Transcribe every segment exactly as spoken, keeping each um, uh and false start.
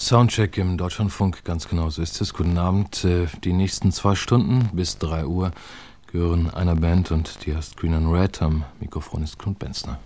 Soundcheck im Deutschlandfunk, ganz genau so ist es. Guten Abend. Die nächsten zwei Stunden bis drei Uhr gehören einer Band und die heißt Green and Red. Am Mikrofon ist Knut Benzner.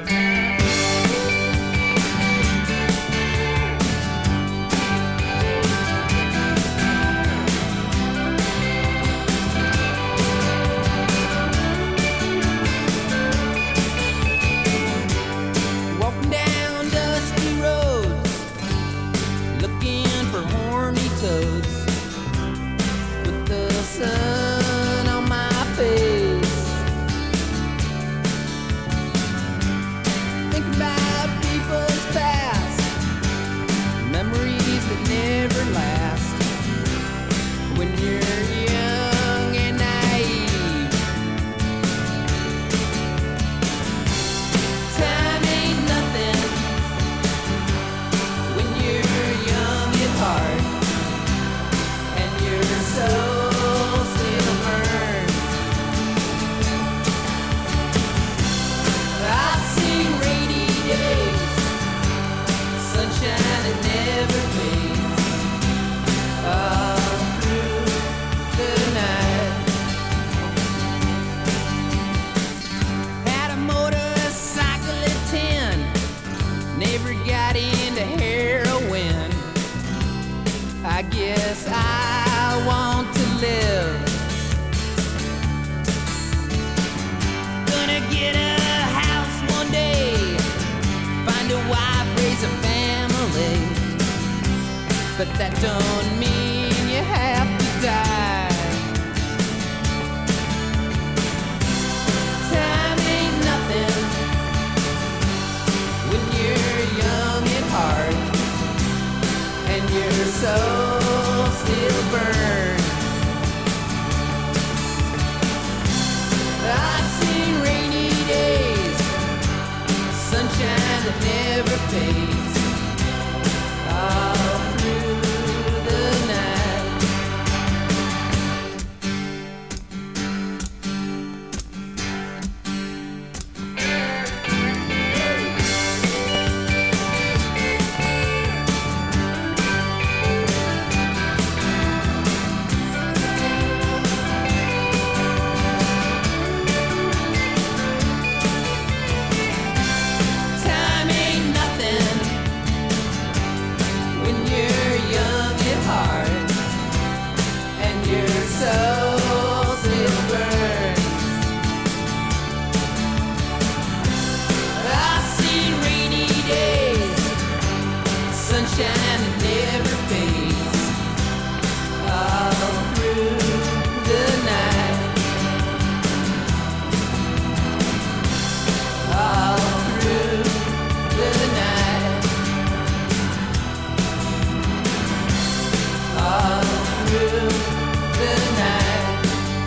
But that don't mean you have to die. Time ain't nothing when you're young at heart and your soul still burns. I've seen rainy days, sunshine that never fades. All through the night. Time ain't nothing when you're young at heart and your soul still burns. I've seen rainy days, sunshine that never fades, all through the night, all through the night. All through the night.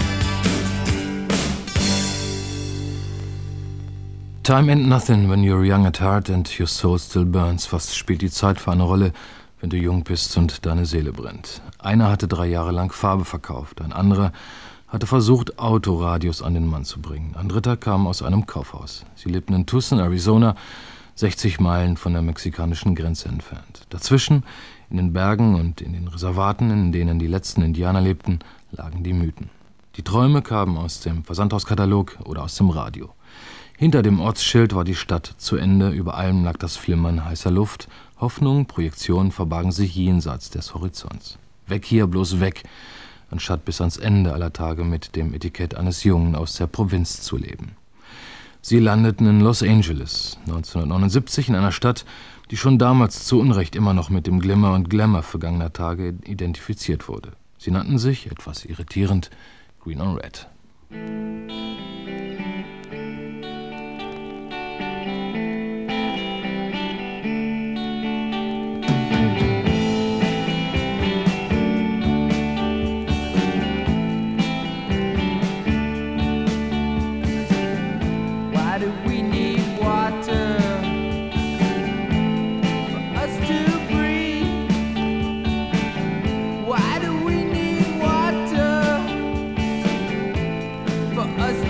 Time ain't nothing when you're young at heart and your soul still burns. Was spielt die Zeit für eine Rolle, wenn du jung bist und deine Seele brennt? Einer hatte drei Jahre lang Farbe verkauft, ein anderer hatte versucht, Autoradios an den Mann zu bringen. Ein dritter kam aus einem Kaufhaus. Sie lebten in Tucson, Arizona, sechzig Meilen von der mexikanischen Grenze entfernt. Dazwischen, in den Bergen und in den Reservaten, in denen die letzten Indianer lebten, lagen die Mythen. Die Träume kamen aus dem Versandhauskatalog oder aus dem Radio. Hinter dem Ortsschild war die Stadt zu Ende, über allem lag das Flimmern heißer Luft. Hoffnung, Projektion verbargen sich jenseits des Horizonts. Weg hier, bloß weg, anstatt bis ans Ende aller Tage mit dem Etikett eines Jungen aus der Provinz zu leben. Sie landeten in Los Angeles, neunzehnhundertneunundsiebzig, in einer Stadt, die schon damals zu Unrecht immer noch mit dem Glimmer und Glamour vergangener Tage identifiziert wurde. Sie nannten sich, etwas irritierend, Green or Red. Why do we need water for us to breathe? Why do we need water for us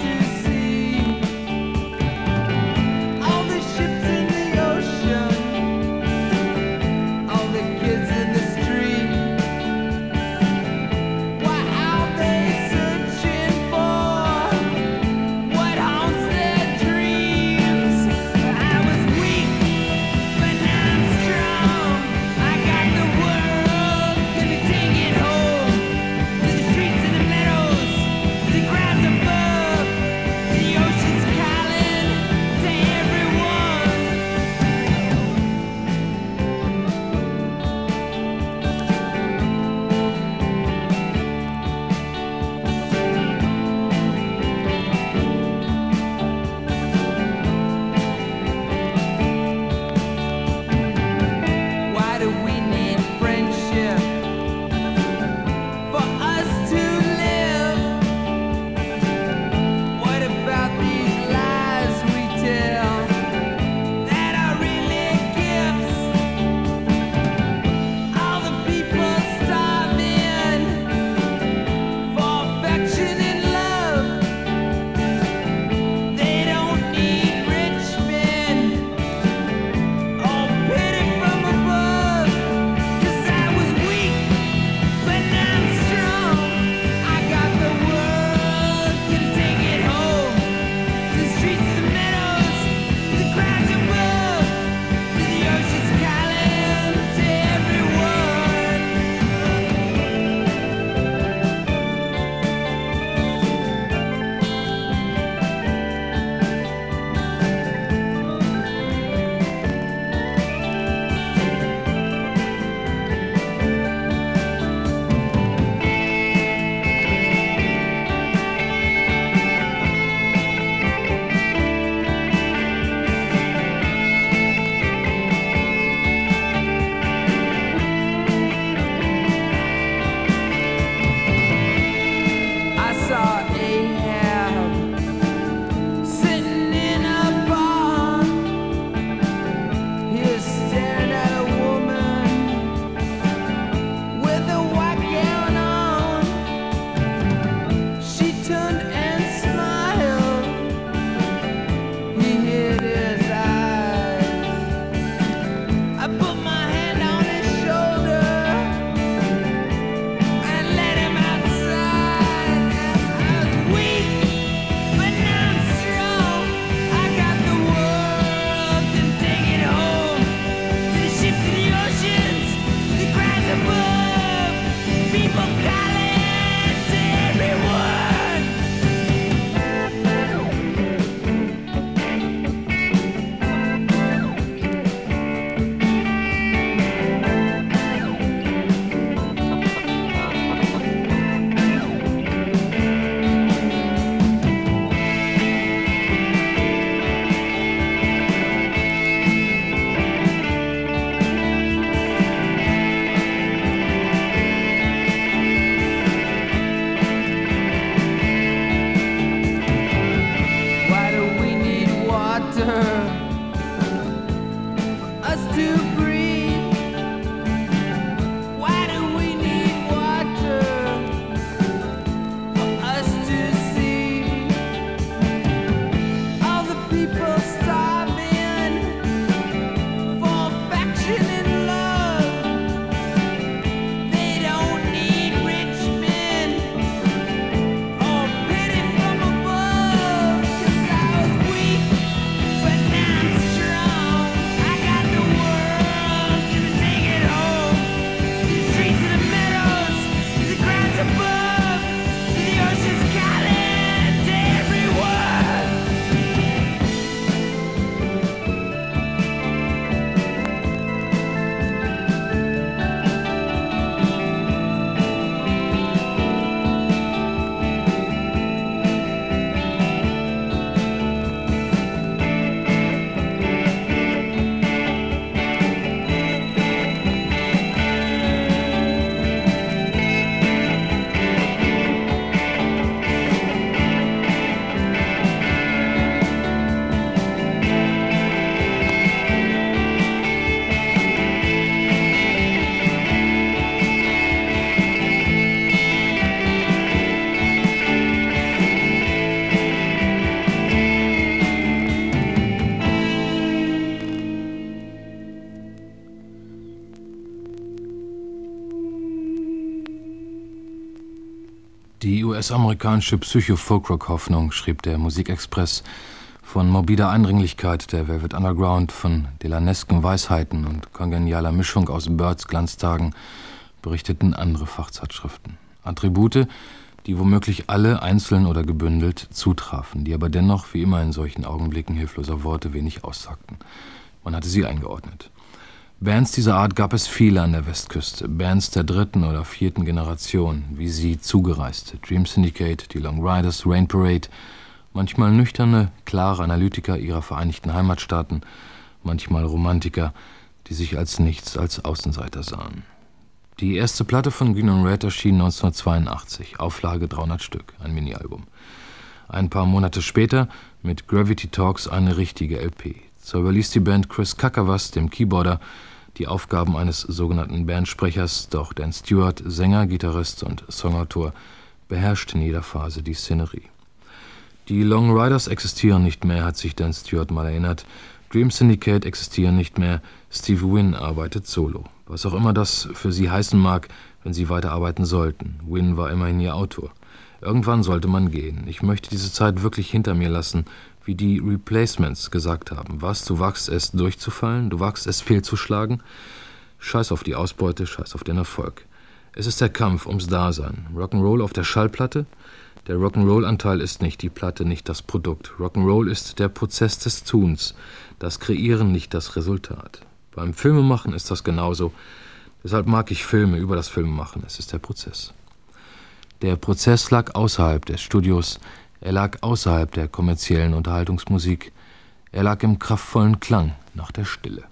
Die U S-amerikanische Psycho-Folkrock-Hoffnung, schrieb der Musikexpress, von morbider Eindringlichkeit der Velvet Underground, von delanesken Weisheiten und kongenialer Mischung aus Byrds Glanztagen berichteten andere Fachzeitschriften. Attribute, die womöglich alle, einzeln oder gebündelt, zutrafen, die aber dennoch, wie immer in solchen Augenblicken hilfloser Worte, wenig aussagten. Man hatte sie eingeordnet. Bands dieser Art gab es viele an der Westküste, Bands der dritten oder vierten Generation, wie sie zugereiste, Dream Syndicate, die Long Riders, Rain Parade, manchmal nüchterne, klare Analytiker ihrer vereinigten Heimatstaaten, manchmal Romantiker, die sich als nichts als Außenseiter sahen. Die erste Platte von Green on Red erschien neunzehnhundertzweiundachtzig, Auflage dreihundert Stück, ein Mini-Album. Ein paar Monate später mit Gravity Talks eine richtige L P. So überließ die Band Chris Kakavas, dem Keyboarder, die Aufgaben eines sogenannten Bandsprechers, doch Dan Stewart, Sänger, Gitarrist und Songautor, beherrscht in jeder Phase die Szenerie. Die Long Riders existieren nicht mehr, hat sich Dan Stewart mal erinnert. Dream Syndicate existieren nicht mehr, Steve Wynn arbeitet solo. Was auch immer das für sie heißen mag, wenn sie weiterarbeiten sollten. Wynn war immerhin ihr Autor. Irgendwann sollte man gehen. Ich möchte diese Zeit wirklich hinter mir lassen, wie die Replacements gesagt haben. Was, du wagst es durchzufallen? Du wagst es fehlzuschlagen? Scheiß auf die Ausbeute, scheiß auf den Erfolg. Es ist der Kampf ums Dasein. Rock'n'Roll auf der Schallplatte? Der Rock'n'Roll-Anteil ist nicht die Platte, nicht das Produkt. Rock'n'Roll ist der Prozess des Tuns, das Kreieren, nicht das Resultat. Beim Filmemachen ist das genauso. Deshalb mag ich Filme über das Filmemachen. Es ist der Prozess. Der Prozess lag außerhalb des Studios. Er lag außerhalb der kommerziellen Unterhaltungsmusik. Er lag im kraftvollen Klang nach der Stille.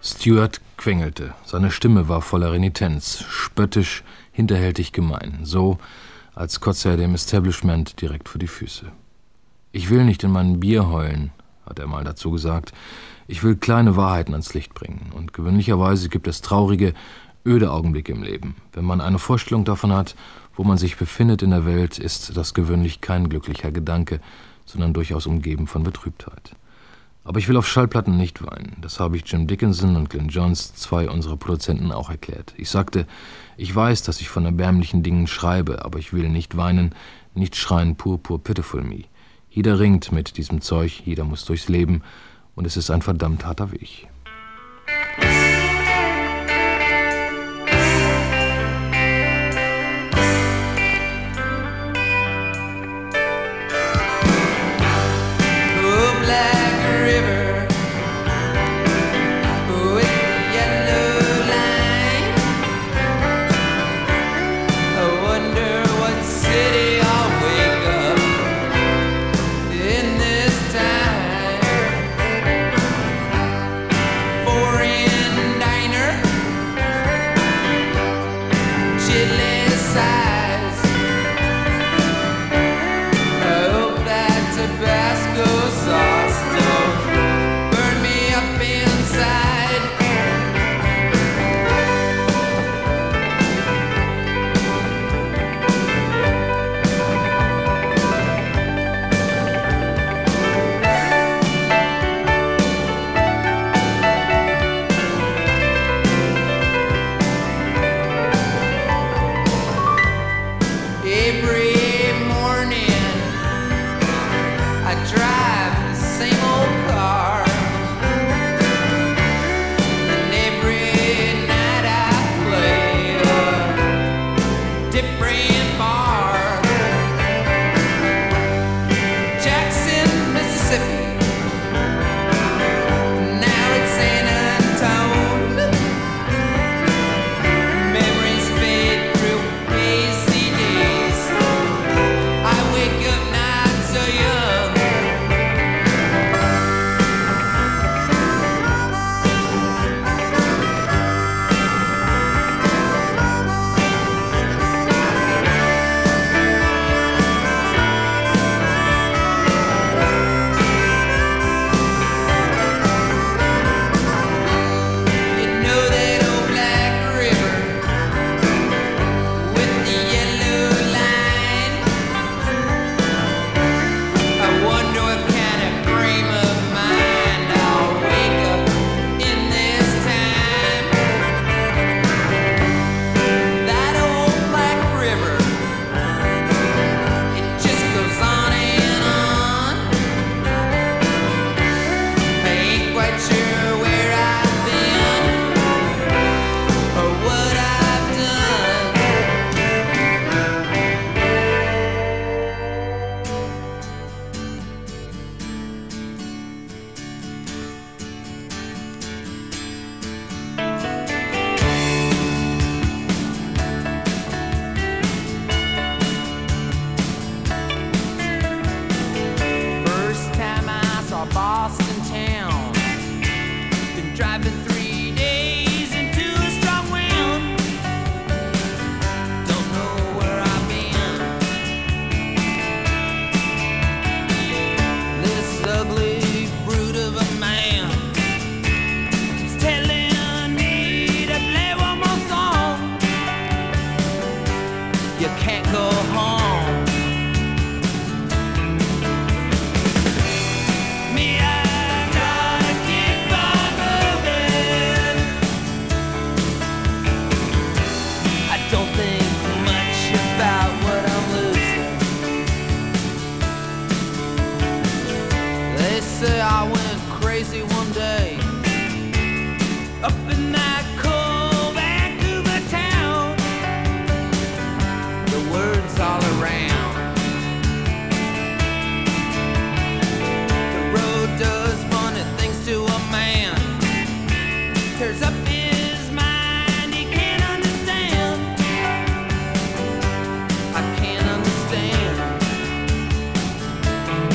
Stuart quengelte. Seine Stimme war voller Renitenz, spöttisch, hinterhältig gemein, so, als kotze er dem Establishment direkt vor die Füße. »Ich will nicht in mein Bier heulen«, hat er mal dazu gesagt. »Ich will kleine Wahrheiten ans Licht bringen. Und gewöhnlicherweise gibt es traurige, öde Augenblicke im Leben. Wenn man eine Vorstellung davon hat, wo man sich befindet in der Welt, ist das gewöhnlich kein glücklicher Gedanke, sondern durchaus umgeben von Betrübtheit. Aber ich will auf Schallplatten nicht weinen. Das habe ich Jim Dickinson und Glyn Johns, zwei unserer Produzenten, auch erklärt. Ich sagte, ich weiß, dass ich von erbärmlichen Dingen schreibe, aber ich will nicht weinen, nicht schreien, pur, pur, pitiful me. Jeder ringt mit diesem Zeug, jeder muss durchs Leben, und es ist ein verdammt harter Weg.«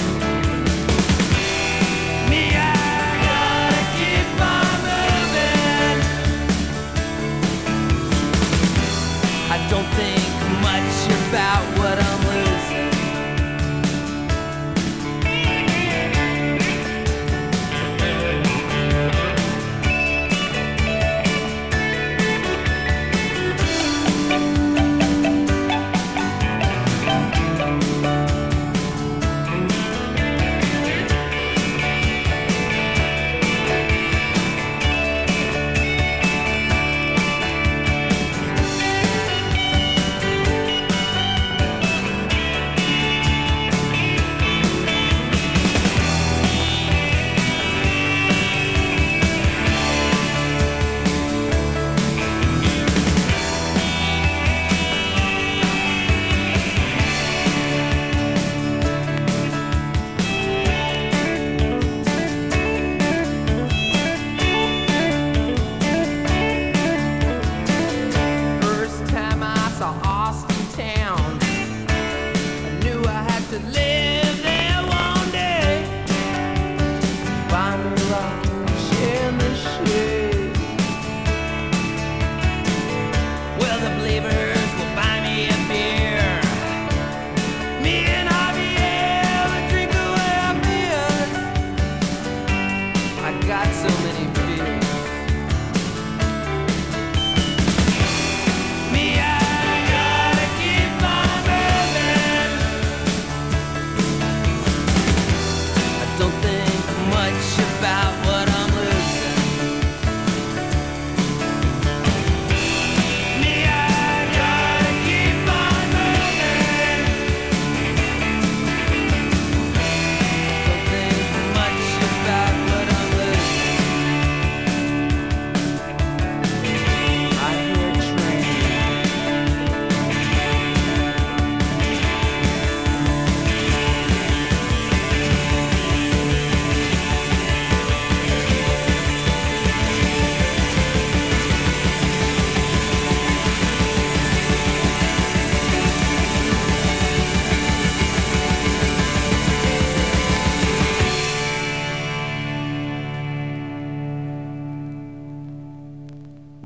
Me, I gotta keep on moving.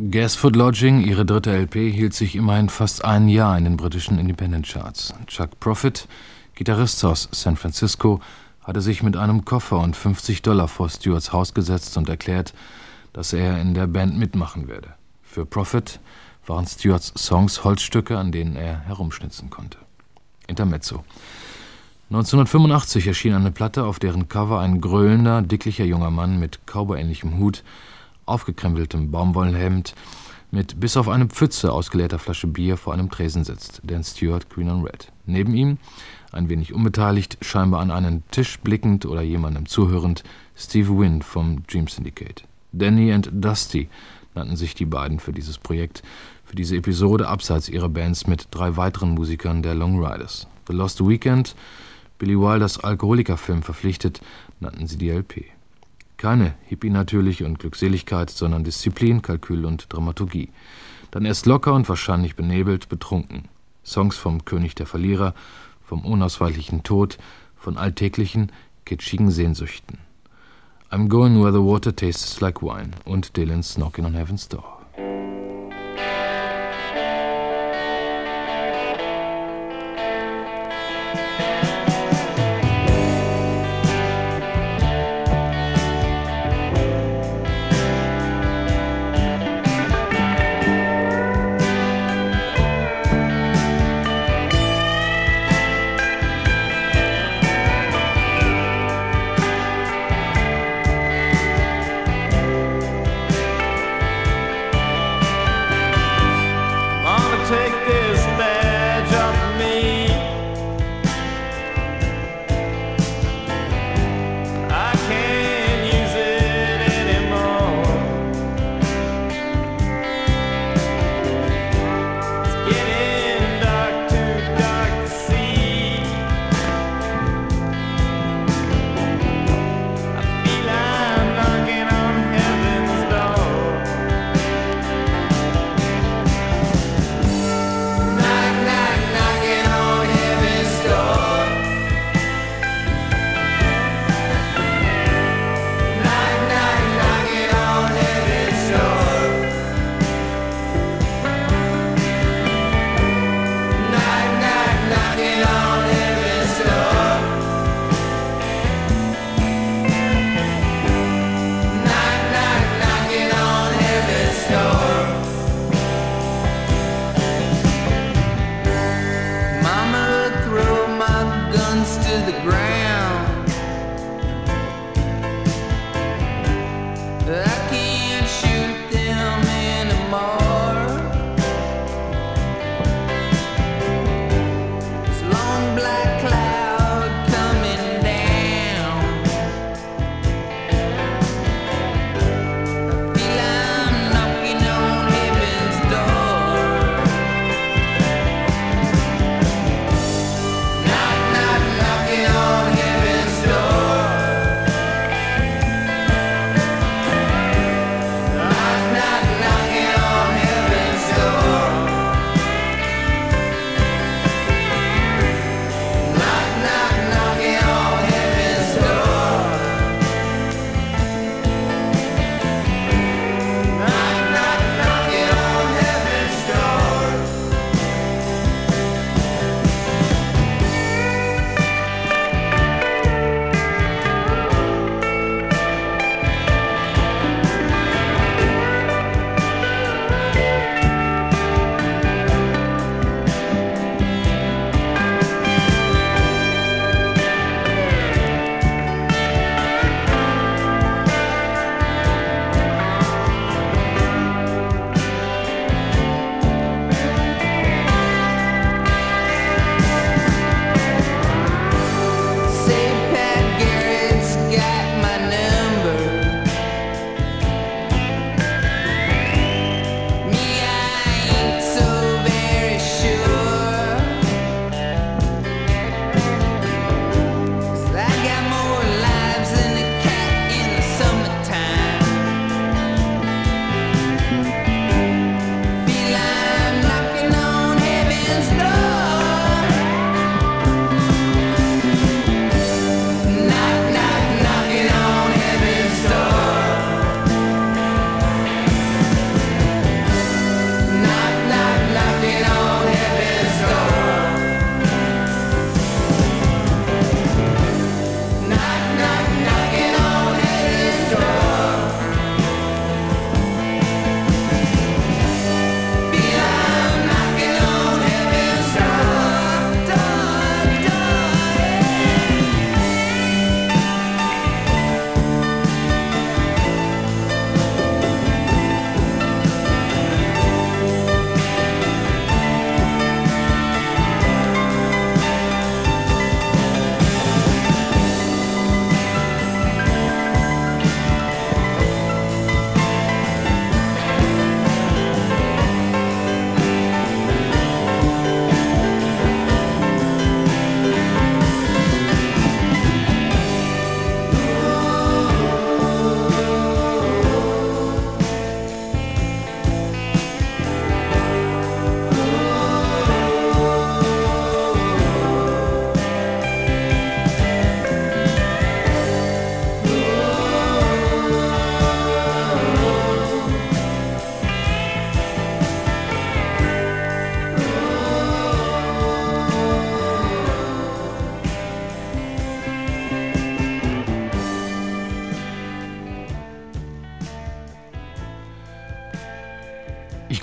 Gasfoot Lodging, ihre dritte L P, hielt sich immerhin fast ein Jahr in den britischen Independent Charts. Chuck Prophet, Gitarrist aus San Francisco, hatte sich mit einem Koffer und fünfzig Dollar vor Stewarts Haus gesetzt und erklärt, dass er in der Band mitmachen werde. Für Prophet waren Stewarts Songs Holzstücke, an denen er herumschnitzen konnte. Intermezzo. neunzehnhundertfünfundachtzig erschien eine Platte, auf deren Cover ein gröhlender, dicklicher junger Mann mit cowboy-ähnlichem Hut, aufgekrempeltem Baumwollenhemd, mit bis auf eine Pfütze ausgeleerter Flasche Bier vor einem Tresen sitzt, Dan Stewart, Green on Red. Neben ihm, ein wenig unbeteiligt, scheinbar an einen Tisch blickend oder jemandem zuhörend, Steve Wynn vom Dream Syndicate. Danny and Dusty nannten sich die beiden für dieses Projekt, für diese Episode abseits ihrer Bands mit drei weiteren Musikern der Long Riders. The Lost Weekend, Billy Wilders Alkoholikerfilm verpflichtet, nannten sie die L P. Keine Hippie natürlich und Glückseligkeit, sondern Disziplin, Kalkül und Dramaturgie. Dann erst locker und wahrscheinlich benebelt, betrunken. Songs vom König der Verlierer, vom unausweichlichen Tod, von alltäglichen, kitschigen Sehnsüchten. I'm Going Where the Water Tastes Like Wine und Dylan's Knockin' on Heaven's Door.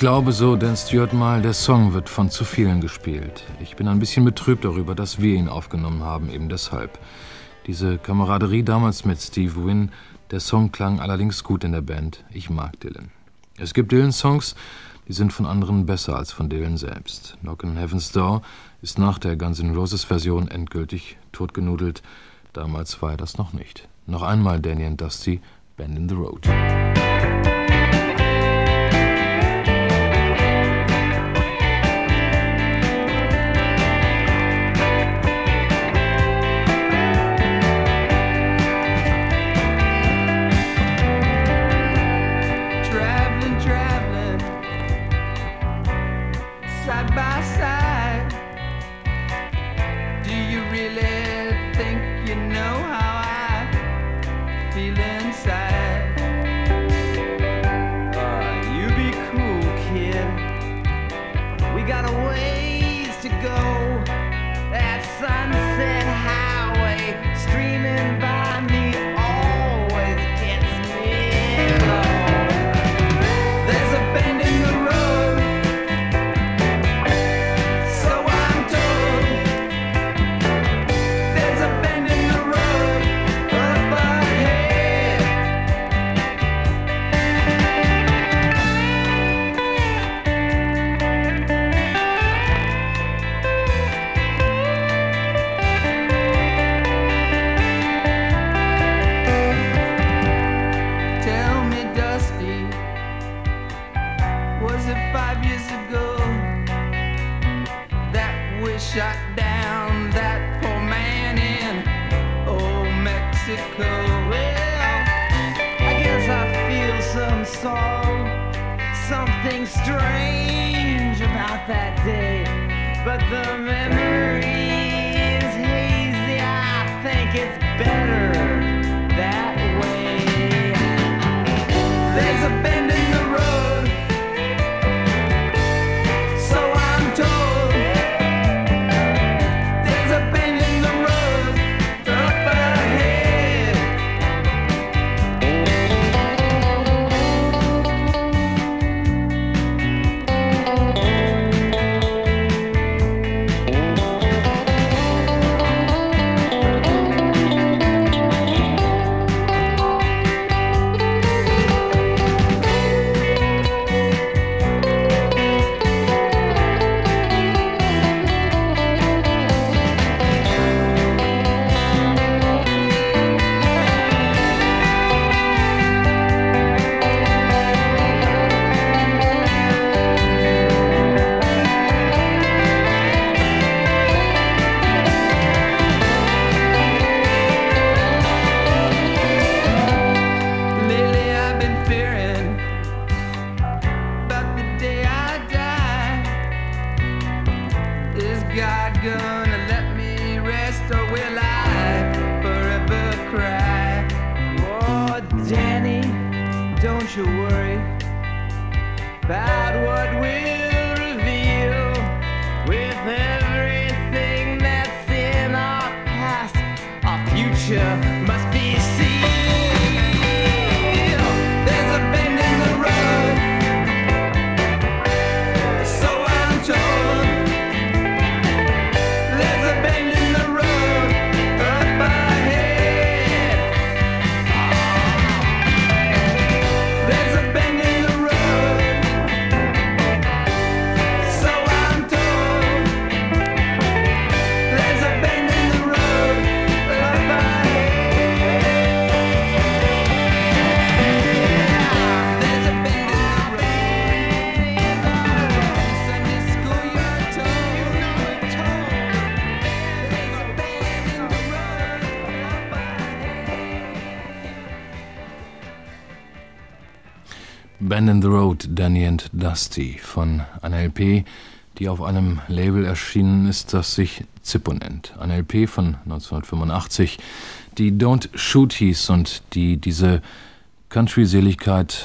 glaube, so Dan Stewart mal, der Song wird von zu vielen gespielt. Ich bin ein bisschen betrübt darüber, dass wir ihn aufgenommen haben, eben deshalb. Diese Kameraderie damals mit Steve Wynn, der Song klang allerdings gut in der Band. Ich mag Dylan. Es gibt Dylan-Songs, die sind von anderen besser als von Dylan selbst. Knock on Heaven's Door ist nach der Guns N' Roses-Version endgültig totgenudelt. Damals war er das noch nicht. Noch einmal Danny and Dusty, Bend in the Road. Bend in the Road, Danny and Dusty von einer L P, die auf einem Label erschienen ist, das sich Zippo nennt. Eine L P von neunzehnhundertfünfundachtzig, die Don't Shoot hieß und die diese Country-Seligkeit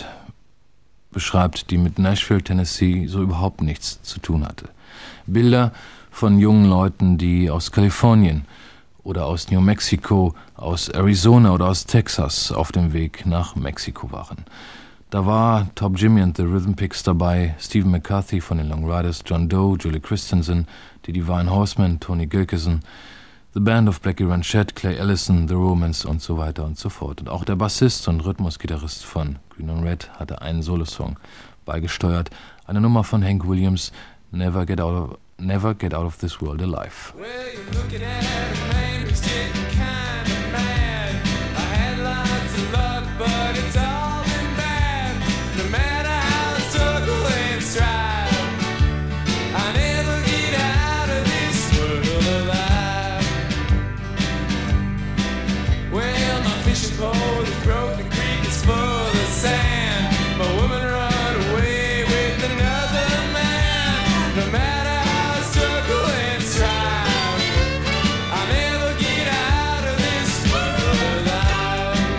beschreibt, die mit Nashville, Tennessee so überhaupt nichts zu tun hatte. Bilder von jungen Leuten, die aus Kalifornien oder aus New Mexico, aus Arizona oder aus Texas auf dem Weg nach Mexiko waren. Da war Top Jimmy and the Rhythm Picks dabei, Stephen McCarthy von den Long Riders, John Doe, Julie Christensen, die Divine Horsemen, Tony Gilkison, The Band of Blackie Ranchette, Clay Ellison, The Romans und so weiter und so fort. Und auch der Bassist und Rhythmusgitarrist von Green on Red hatte einen Solosong beigesteuert, eine Nummer von Hank Williams, Never Get Out of, Never Get Out of This World Alive. Well, you're looking at a man who's getting kind of mad. I had lots of luck, but it's all been bad. No matter how I struggle and strive, I never get out of this world alive. Well, my fishing pole is broke, the creek is full of sand. My woman run away with another man. No matter how I struggle and strive, I never get out of this world alive.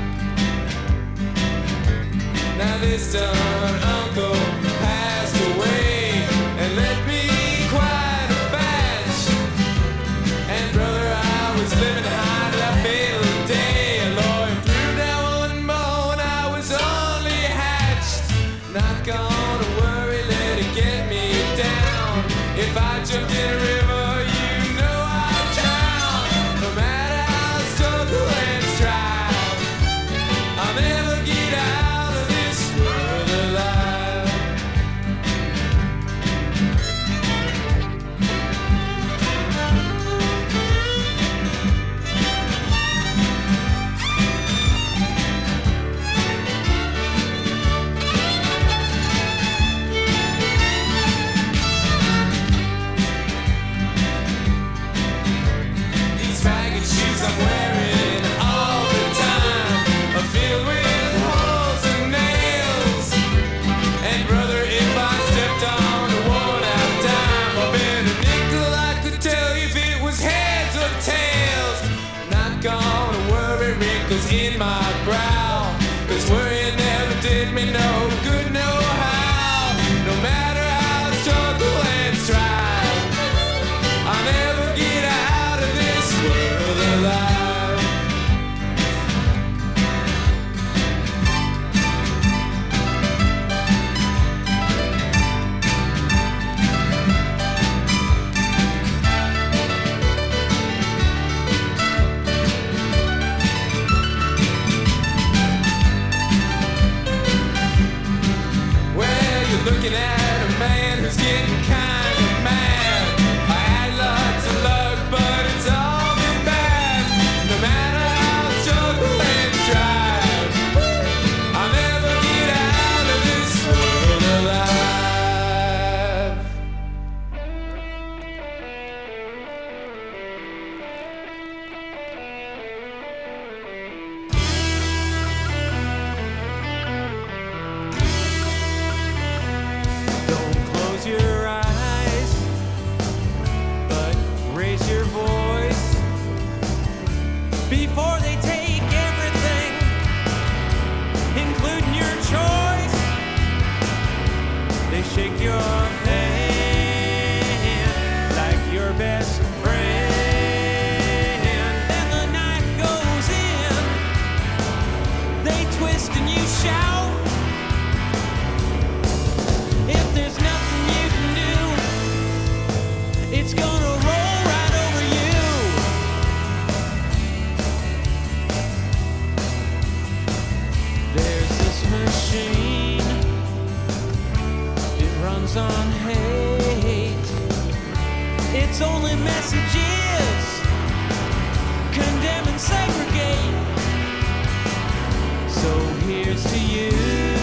Now this done uncle passed away and left me quite a batch. And brother, I was living high till I failed a day. Lord, threw down one bone, I was only hatched. Not gonna worry, let it get me down. If I jumped in a river, you know I'd drown. No matter how I struggle and strive, I'll never get out of this world alive. These ragged shoes I'm wearing all the time are filled with holes and nails. And brother, if I stepped on a worn out dime, I bet a nickel I could tell if it was heads or tails. Not gonna worry, wrinkles in my brow, 'cause worrying never did me no good, no how. No matter how I struggle and strive, I'll never get out of this world alive. Well, you're looking at a man who's getting kind of mad. I had lots of luck, but it's all been bad. No matter how I struggle and strive, I'll never get out of this world alive. Don't close your eyes, but raise your voice before they take everything, including your choice. They shake your hand like your best friend. Then the night goes in, they twist and you shout. If there's nothing you can do, it's gonna roll right over you. There's this machine, it runs on hate. Its only message is condemn and segregate. So here's to you,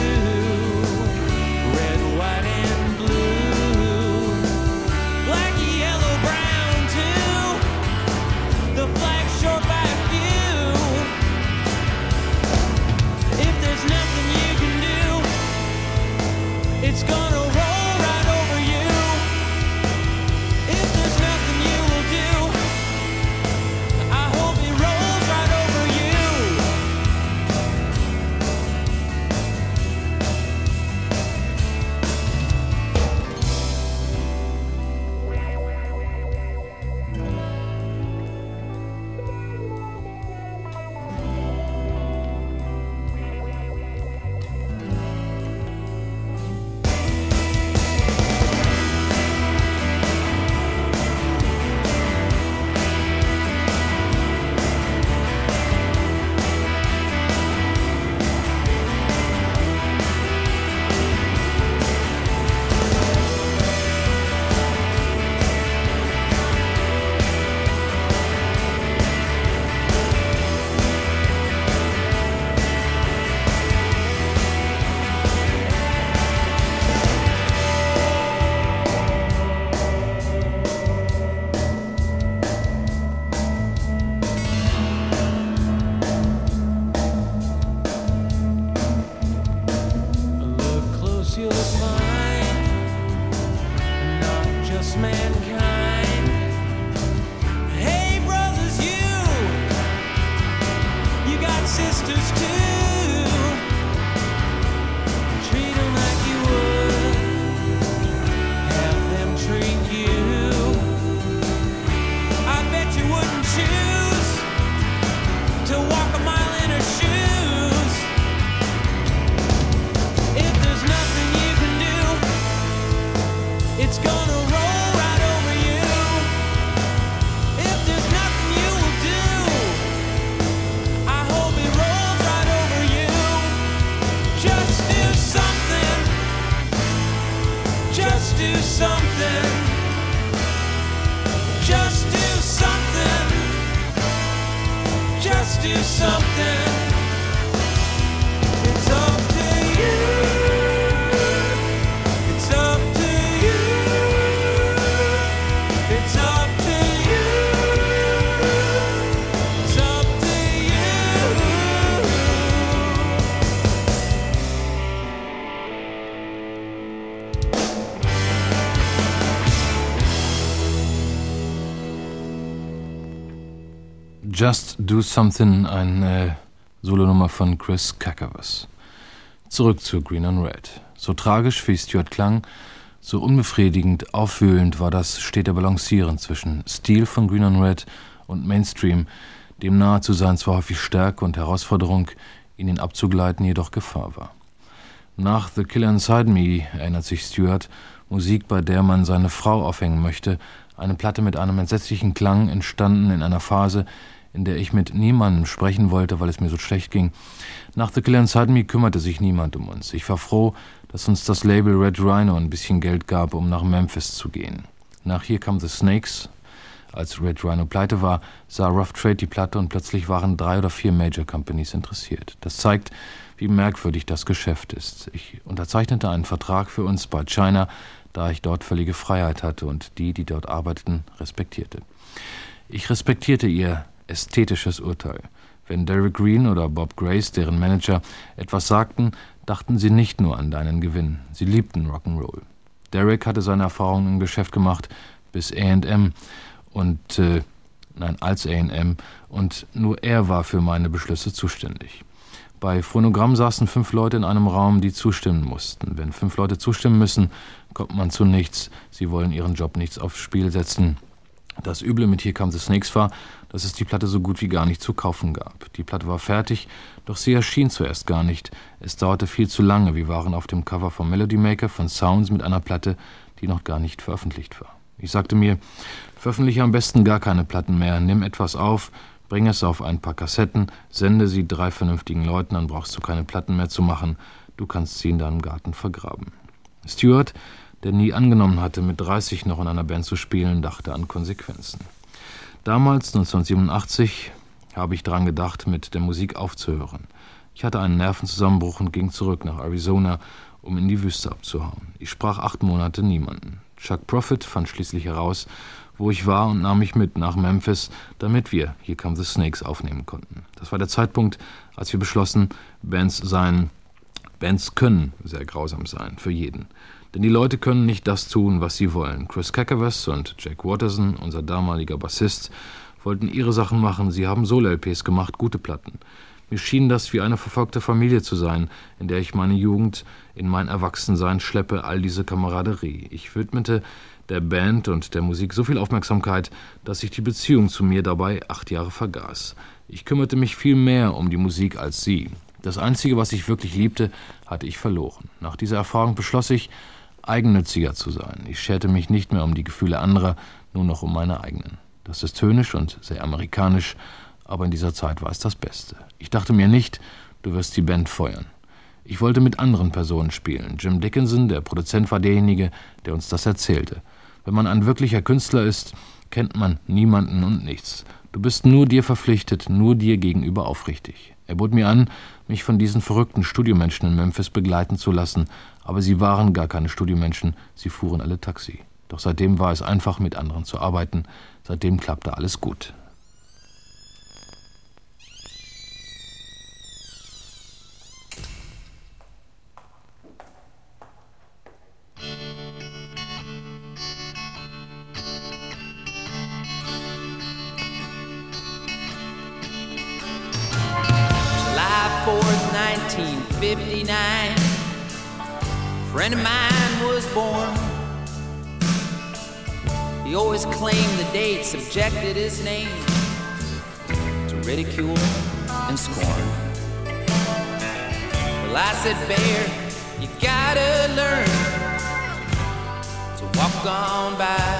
red, white, and blue, black, yellow, brown, too. The flag's short back view. If there's nothing you can do, it's gonna roll right over you. If there's nothing you will do, I hope it rolls right over you. sisters too. Treat them like you would have them treat you. I bet you wouldn't choose to walk a mile in her shoes. If there's nothing you can do, it's gonna roll right over you. If there's nothing you will do, I hope it rolls right over you. Just do something. Just do something. Just do something. Just do something. It's up to you. It's up to you. It's up to you. It's up to you. Just Do Something, eine Solonummer von Chris Kakavas. Zurück zu Green on Red. So tragisch wie Stewart klang, so unbefriedigend, aufwühlend war das stete Balancieren zwischen Stil von Green on Red und Mainstream, dem nahe zu sein zwar häufig Stärke und Herausforderung, in ihn abzugleiten jedoch Gefahr war. Nach The Killer Inside Me erinnert sich Stewart, Musik, bei der man seine Frau aufhängen möchte, eine Platte mit einem entsetzlichen Klang, entstanden in einer Phase, in der ich mit niemandem sprechen wollte, weil es mir so schlecht ging. Nach The Killer Inside Me kümmerte sich niemand um uns. Ich war froh, dass uns das Label Red Rhino ein bisschen Geld gab, um nach Memphis zu gehen. Nach Here Come the Snakes, als Red Rhino pleite war, sah Rough Trade die Platte und plötzlich waren drei oder vier Major Companies interessiert. Das zeigt, wie merkwürdig das Geschäft ist. Ich unterzeichnete einen Vertrag für uns bei China, da ich dort völlige Freiheit hatte und die, die dort arbeiteten, respektierte. Ich respektierte ihr ästhetisches Urteil. Wenn Derek Green oder Bob Grace, deren Manager, etwas sagten, dachten sie nicht nur an deinen Gewinn. Sie liebten Rock'n'Roll. Derek hatte seine Erfahrungen im Geschäft gemacht bis A and M und, äh, nein, als A and M und nur er war für meine Beschlüsse zuständig. Bei Phonogramm saßen fünf Leute in einem Raum, die zustimmen mussten. Wenn fünf Leute zustimmen müssen, kommt man zu nichts. Sie wollen ihren Job nichts aufs Spiel setzen. Das Üble mit Here Come the Snakes war, dass es die Platte so gut wie gar nicht zu kaufen gab. Die Platte war fertig, doch sie erschien zuerst gar nicht. Es dauerte viel zu lange. Wir waren auf dem Cover von Melody Maker von Sounds mit einer Platte, die noch gar nicht veröffentlicht war. Ich sagte mir, veröffentliche am besten gar keine Platten mehr. Nimm etwas auf, bring es auf ein paar Kassetten, sende sie drei vernünftigen Leuten, dann brauchst du keine Platten mehr zu machen. Du kannst sie in deinem Garten vergraben. Stewart, der nie angenommen hatte, mit dreißig noch in einer Band zu spielen, dachte an Konsequenzen. Damals, neunzehnhundertsiebenundachtzig, habe ich daran gedacht, mit der Musik aufzuhören. Ich hatte einen Nervenzusammenbruch und ging zurück nach Arizona, um in die Wüste abzuhauen. Ich sprach acht Monate niemanden. Chuck Prophet fand schließlich heraus, wo ich war und nahm mich mit nach Memphis, damit wir Here Come the Snakes aufnehmen konnten. Das war der Zeitpunkt, als wir beschlossen, Bands seien, Bands können sehr grausam sein, für jeden. Denn die Leute können nicht das tun, was sie wollen. Chris Kakavas und Jack Waterson, unser damaliger Bassist, wollten ihre Sachen machen. Sie haben Solo-L Ps gemacht, gute Platten. Mir schien das wie eine verfolgte Familie zu sein, in der ich meine Jugend in mein Erwachsensein schleppe, all diese Kameraderie. Ich widmete der Band und der Musik so viel Aufmerksamkeit, dass ich die Beziehung zu mir dabei acht Jahre vergaß. Ich kümmerte mich viel mehr um die Musik als sie. Das Einzige, was ich wirklich liebte, hatte ich verloren. Nach dieser Erfahrung beschloss ich, eigennütziger zu sein. Ich scherte mich nicht mehr um die Gefühle anderer, nur noch um meine eigenen. Das ist höhnisch und sehr amerikanisch, aber in dieser Zeit war es das Beste. Ich dachte mir nicht, du wirst die Band feuern. Ich wollte mit anderen Personen spielen. Jim Dickinson, der Produzent, war derjenige, der uns das erzählte. Wenn man ein wirklicher Künstler ist, kennt man niemanden und nichts. Du bist nur dir verpflichtet, nur dir gegenüber aufrichtig. Er bot mir an, mich von diesen verrückten Studiomenschen in Memphis begleiten zu lassen, aber sie waren gar keine Studiomenschen, sie fuhren alle Taxi. Doch seitdem war es einfach, mit anderen zu arbeiten. Seitdem klappte alles gut. nineteen fifty-nine. A friend of mine was born. He always claimed the date, subjected his name to ridicule and scorn. Well, I said, Bear, you gotta learn to walk on by.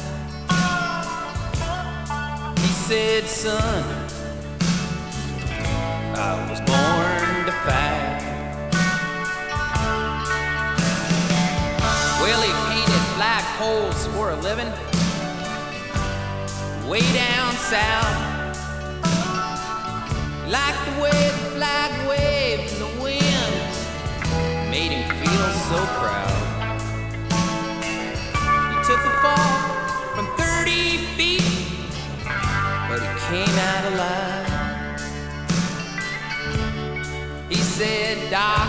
He said, son, I was born to fight. Well, he painted flagpoles for a living way down south. Like the way the flag waved in the wind, made him feel so proud. He took a fall from thirty feet, but he came out alive. He said, Doc,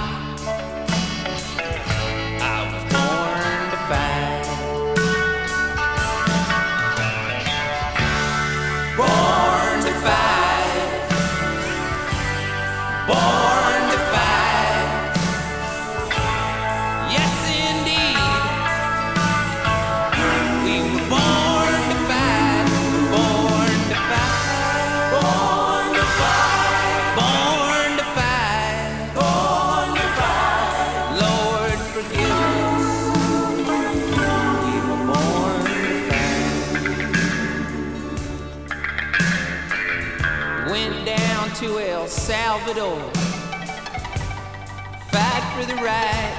I was born to fight. Born to fight. Born to fight. Yes, indeed. We were born to fight. Born to fight. Born to fight. Born to fight. Born to fight. Lord, forgive us. We were born to fight. Went down to El Salvador, fight for the right,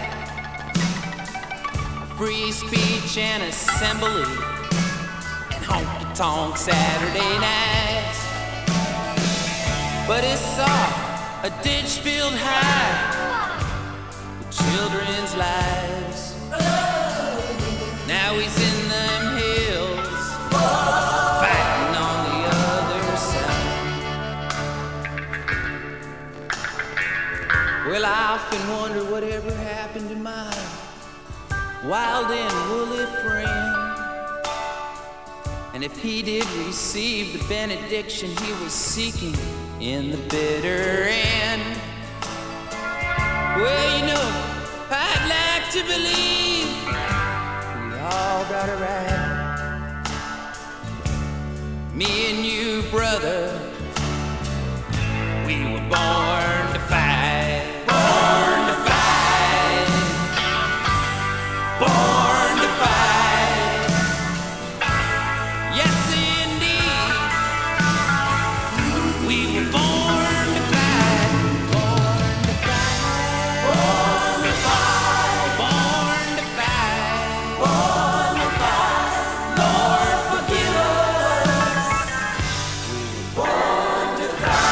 free speech and assembly, and honky-tonk Saturday nights. But he saw a ditch filled high with children's lives. Now he's in them hills, fighting on the other side. Well, I often wonder whatever happened to my wild and woolly friend, and if he did receive the benediction he was seeking in the bitter end. Well, you know, I'd like to believe we all got it right. Me and you, brother, we were born to fight. Born to fight. Born to fight. Yes, indeed. We were born to fight. Born to fight. Born to fight. Born to fight. Born to fight. Lord, forgive us. We were born to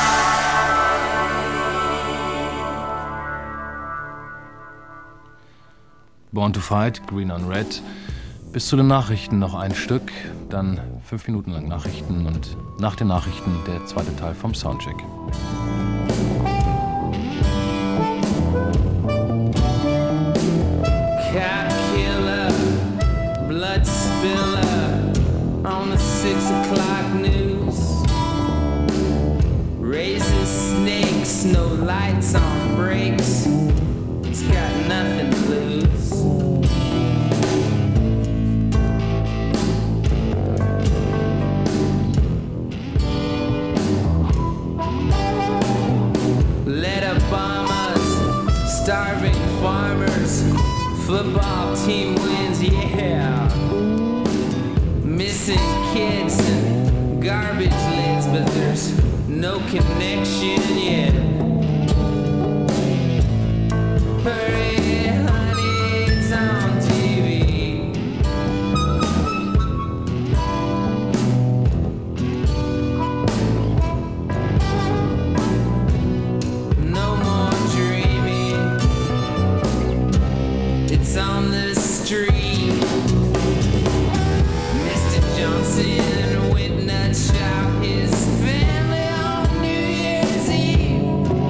Born to Fight, Green on Red. Bis zu den Nachrichten noch ein Stück, dann fünf Minuten lang Nachrichten und nach den Nachrichten der zweite Teil vom Soundcheck. Cat killer, blood spiller on the six o'clock news. Raises snakes, no lights on brakes. He's got nothing to lose. Let Obama's starving farmers football team wins, yeah. Missing kids and garbage lids, but there's no connection yet. Hurry, honey, it's on T V. No more dreaming. It's on the street. Mister Johnson went nuts, shot his family on New Year's Eve.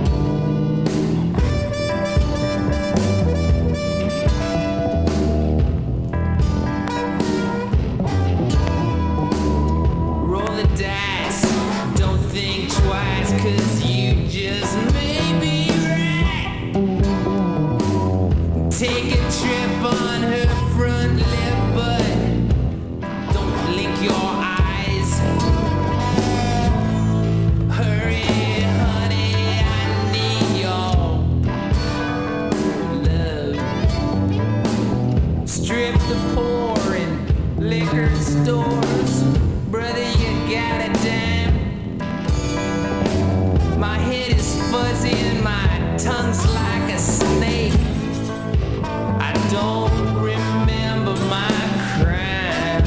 was in, my tongue's like a snake. I don't remember my crime.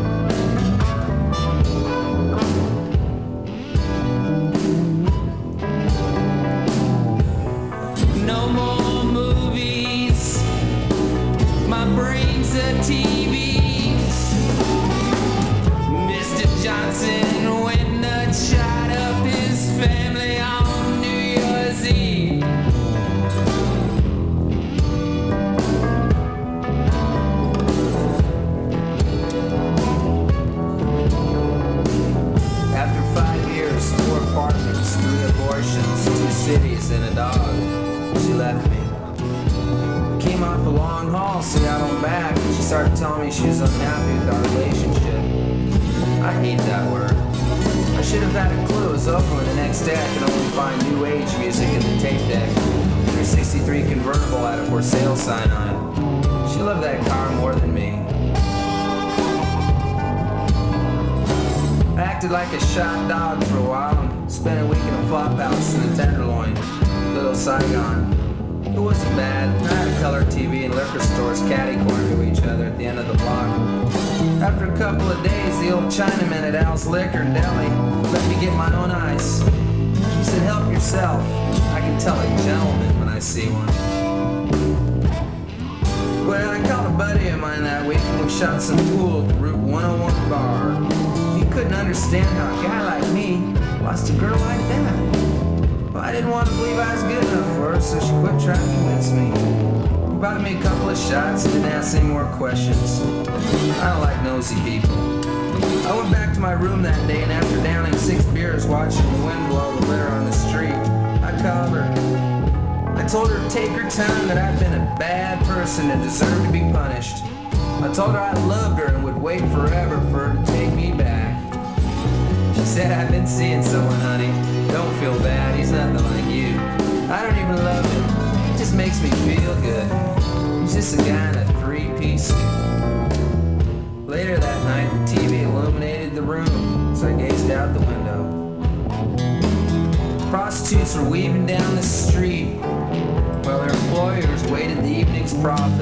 No more movies, my brain's a T V. Mister Johnson went nuts, shot up his family on New Year's Eve. After five years, four apartments, three abortions, two cities, and a dog, she left me. Came off a long haul, Seattle back, and she started telling me she was unhappy with our relationship. I hate that word. I should have had a clue. It was over when the next day I could only find new age music in the tape deck. Her sixty-three convertible had a for sale sign on it. She loved that car more than me. I acted like a shot dog for a while and spent a week in a flop house in the Tenderloin, Little Saigon. It wasn't bad. I had a color T V and liquor stores catty-corner to each other at the end of the block. After a couple of days, the old Chinaman at Al's Liquor and Deli let me get my own ice. He said, help yourself. I can tell a gentleman when I see one. Well, I called a buddy of mine that week and we shot some pool at the Route one oh one bar. He couldn't understand how a guy like me lost a girl like that. Well, I didn't want to believe I was good enough for her, so she quit trying to convince me. He bought me a couple of shots and didn't ask any more questions. I don't like nosy people. I went back to my room that day, and after downing six beers watching the wind blow the litter on the street, I called her. I told her to take her time, that I'd been a bad person and deserved to be punished. I told her I loved her and would wait forever for her to take me back. She said, I've been seeing someone, honey. Don't feel bad, he's nothing like you. I don't even love him. He just makes me feel good. He's just a guy in a three-piece suit. Later that night, the T V illuminated the room, so I gazed out the window. Prostitutes were weaving down the street, while their employers waited the evening's profit.